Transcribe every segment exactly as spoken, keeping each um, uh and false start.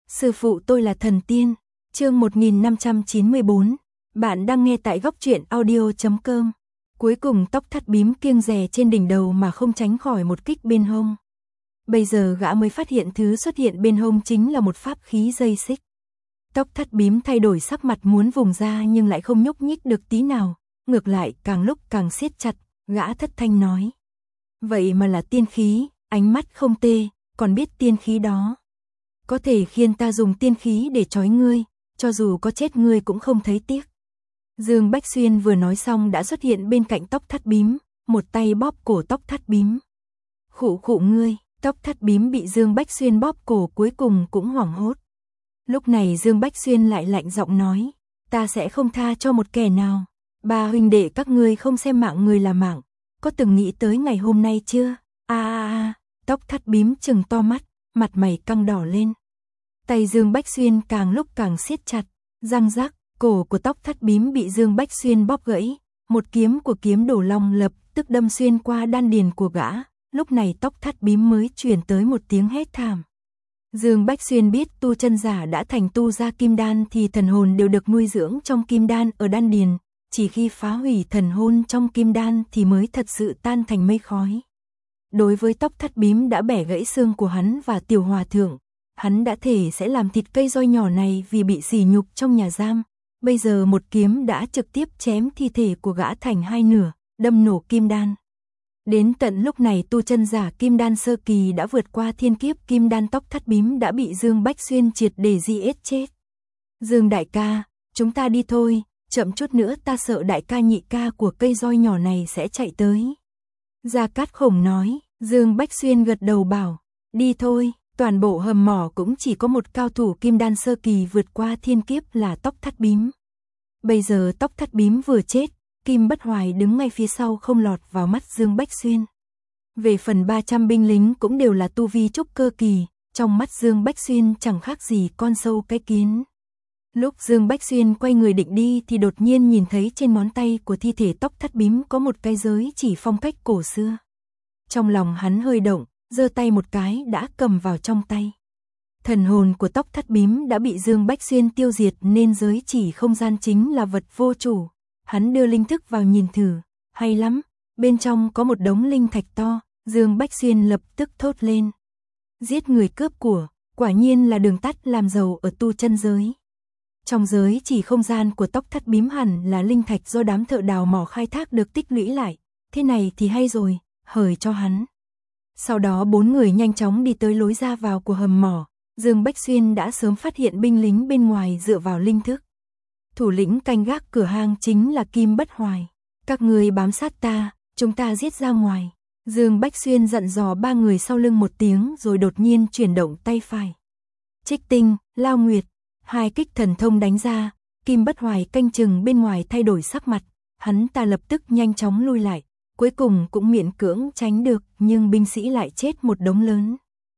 Sư phụ tôi là thần tiên. Chương một nghìn năm trăm chín mươi bốn. Bạn đang nghe tại góc truyện audio chấm com. Cuối cùng tóc thắt bím kiêng dè trên đỉnh đầu mà không tránh khỏi một kích bên hông. Bây giờ gã mới phát hiện thứ xuất hiện bên hông chính là một pháp khí dây xích. Tóc thắt bím thay đổi sắc mặt muốn vùng ra nhưng lại không nhúc nhích được tí nào, ngược lại càng lúc càng siết chặt, gã thất thanh nói. Vậy mà là tiên khí, ánh mắt không tê, còn biết tiên khí đó. Có thể khiến ta dùng tiên khí để trói ngươi, cho dù có chết ngươi cũng không thấy tiếc. Dương Bách Xuyên vừa nói xong đã xuất hiện bên cạnh tóc thắt bím, một tay bóp cổ tóc thắt bím. Khụ khụ ngươi, tóc thắt bím bị Dương Bách Xuyên bóp cổ cuối cùng cũng hoảng hốt. Lúc này Dương Bách Xuyên lại lạnh giọng nói, ta sẽ không tha cho một kẻ nào. Ba huynh đệ các ngươi không xem mạng người là mạng, có từng nghĩ tới ngày hôm nay chưa? A a a, tóc thắt bím trừng to mắt, mặt mày căng đỏ lên. Tay Dương Bách Xuyên càng lúc càng siết chặt, răng rắc, cổ của tóc thắt bím bị Dương Bách Xuyên bóp gãy, một kiếm của kiếm đổ long lập tức đâm xuyên qua đan điền của gã, lúc này tóc thắt bím mới truyền tới một tiếng hét thảm. Dương Bách Xuyên biết tu chân giả đã thành tu ra kim đan thì thần hồn đều được nuôi dưỡng trong kim đan ở đan điền, chỉ khi phá hủy thần hồn trong kim đan thì mới thật sự tan thành mây khói. Đối với tóc thắt bím đã bẻ gãy xương của hắn và tiểu hòa thượng, hắn đã thể sẽ làm thịt cây roi nhỏ này vì bị sỉ nhục trong nhà giam, bây giờ một kiếm đã trực tiếp chém thi thể của gã thành hai nửa, đâm nổ kim đan. Đến tận lúc này tu chân giả kim đan sơ kỳ đã vượt qua thiên kiếp kim đan, tóc thắt bím đã bị Dương Bách Xuyên triệt để giết chết. Dương đại ca, chúng ta đi thôi, chậm chút nữa ta sợ đại ca nhị ca của cây roi nhỏ này sẽ chạy tới. Gia Cát Khổng nói. Dương Bách Xuyên gật đầu bảo, đi thôi. Toàn bộ hầm mỏ cũng chỉ có một cao thủ kim đan sơ kỳ vượt qua thiên kiếp là tóc thắt bím. Bây giờ tóc thắt bím vừa chết, Kim Bất Hoài đứng ngay phía sau không lọt vào mắt Dương Bách Xuyên. Về phần ba trăm binh lính cũng đều là tu vi trúc cơ kỳ, trong mắt Dương Bách Xuyên chẳng khác gì con sâu cái kiến. Lúc Dương Bách Xuyên quay người định đi thì đột nhiên nhìn thấy trên ngón tay của thi thể tóc thắt bím có một cái giới chỉ phong cách cổ xưa. Trong lòng hắn hơi động, giơ tay một cái đã cầm vào trong tay. Thần hồn của tóc thắt bím đã bị Dương Bách Xuyên tiêu diệt nên giới chỉ không gian chính là vật vô chủ. Hắn đưa linh thức vào nhìn thử, hay lắm, bên trong có một đống linh thạch to, Dương Bách Xuyên lập tức thốt lên. Giết người cướp của, quả nhiên là đường tắt làm giàu ở tu chân giới. Trong giới chỉ không gian của tóc thắt bím hẳn là linh thạch do đám thợ đào mỏ khai thác được tích lũy lại, thế này thì hay rồi, hời cho hắn. Sau đó bốn người nhanh chóng đi tới lối ra vào của hầm mỏ, Dương Bách Xuyên đã sớm phát hiện binh lính bên ngoài dựa vào linh thức. Thủ lĩnh canh gác cửa hang chính là Kim Bất Hoài. Các người bám sát ta, chúng ta giết ra ngoài. Dương Bách Xuyên dặn dò ba người sau lưng một tiếng rồi đột nhiên chuyển động tay phải. Trích tinh, Lao Nguyệt, hai kích thần thông đánh ra, Kim Bất Hoài canh chừng bên ngoài thay đổi sắc mặt, hắn ta lập tức nhanh chóng lui lại. Cuối cùng cũng miễn cưỡng tránh được, nhưng binh sĩ lại chết một đống lớn.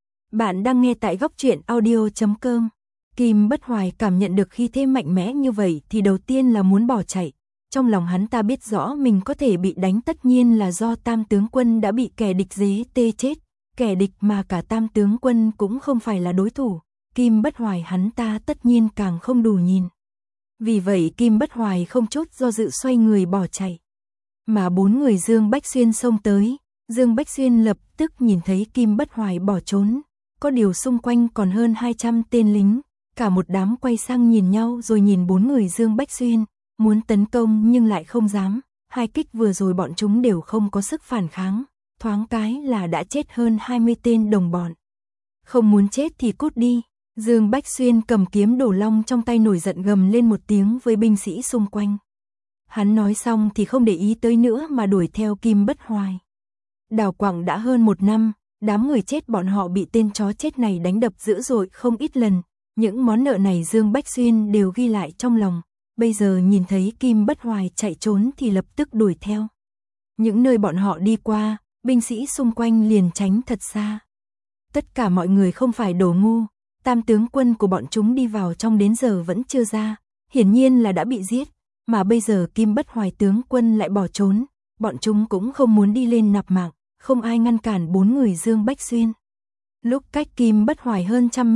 Bạn đang nghe tại góc truyện audio chấm com. Kim Bất Hoài cảm nhận được khí thế mạnh mẽ như vậy thì đầu tiên là muốn bỏ chạy. Trong lòng hắn ta biết rõ mình có thể bị đánh tất nhiên là do Tam tướng quân đã bị kẻ địch dế tê chết. Kẻ địch mà cả Tam tướng quân cũng không phải là đối thủ. Kim Bất Hoài hắn ta tất nhiên càng không đủ nhìn. Vì vậy Kim Bất Hoài không chút do dự xoay người bỏ chạy. Mà bốn người Dương Bách Xuyên xông tới, Dương Bách Xuyên lập tức nhìn thấy Kim Bất Hoài bỏ trốn, có điều xung quanh còn hơn hai trăm tên lính, cả một đám quay sang nhìn nhau rồi nhìn bốn người Dương Bách Xuyên, muốn tấn công nhưng lại không dám, hai kích vừa rồi bọn chúng đều không có sức phản kháng, thoáng cái là đã chết hơn hai mươi tên đồng bọn. Không muốn chết thì cút đi, Dương Bách Xuyên cầm kiếm đổ long trong tay nổi giận gầm lên một tiếng với binh sĩ xung quanh. Hắn nói xong thì không để ý tới nữa mà đuổi theo Kim Bất Hoài. Đào quặng đã hơn một năm, đám người chết bọn họ bị tên chó chết này đánh đập dữ dội không ít lần. Những món nợ này Dương Bách Xuyên đều ghi lại trong lòng. Bây giờ nhìn thấy Kim Bất Hoài chạy trốn thì lập tức đuổi theo. Những nơi bọn họ đi qua, binh sĩ xung quanh liền tránh thật xa. Tất cả mọi người không phải đồ ngu. Tam tướng quân của bọn chúng đi vào trong đến giờ vẫn chưa ra. Hiển nhiên là đã bị giết. Mà bây giờ Kim Bất Hoài tướng quân lại bỏ trốn, bọn chúng cũng không muốn đi lên nạp mạng, không ai ngăn cản bốn người Dương Bách Xuyên. Lúc cách Kim Bất Hoài hơn trăm mét,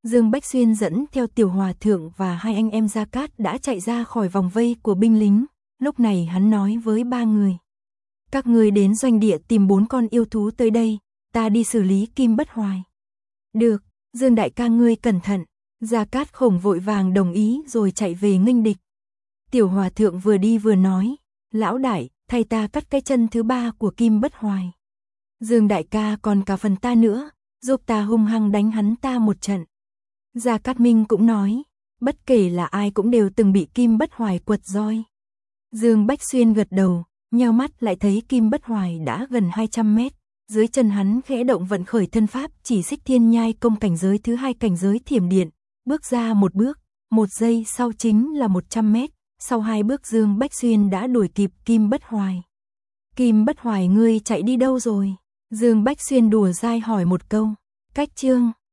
Dương Bách Xuyên dẫn theo Tiểu Hòa Thượng và hai anh em Gia Cát đã chạy ra khỏi vòng vây của binh lính, lúc này hắn nói với ba người. Các người đến doanh địa tìm bốn con yêu thú tới đây, ta đi xử lý Kim Bất Hoài. Được, Dương đại ca ngươi cẩn thận. Gia Cát Khổng vội vàng đồng ý rồi chạy về nghênh địch. Tiểu Hòa Thượng vừa đi vừa nói, lão đại, thay ta cắt cái chân thứ ba của Kim Bất Hoài. Dương đại ca còn cả phần ta nữa, giúp ta hung hăng đánh hắn ta một trận. Gia Cát Minh cũng nói, bất kể là ai cũng đều từng bị Kim Bất Hoài quật roi. Dương Bách Xuyên gật đầu, nheo mắt lại thấy Kim Bất Hoài đã gần hai trăm mét. Dưới chân hắn khẽ động vận khởi thân pháp chỉ xích thiên nhai công cảnh giới thứ hai cảnh giới thiểm điện. Bước ra một bước, một giây sau chính là một trăm mét. Sau hai bước Dương Bách Xuyên đã đuổi kịp Kim Bất Hoài. Kim Bất Hoài ngươi chạy đi đâu rồi? Dương Bách Xuyên đùa dai hỏi một câu. Cách chương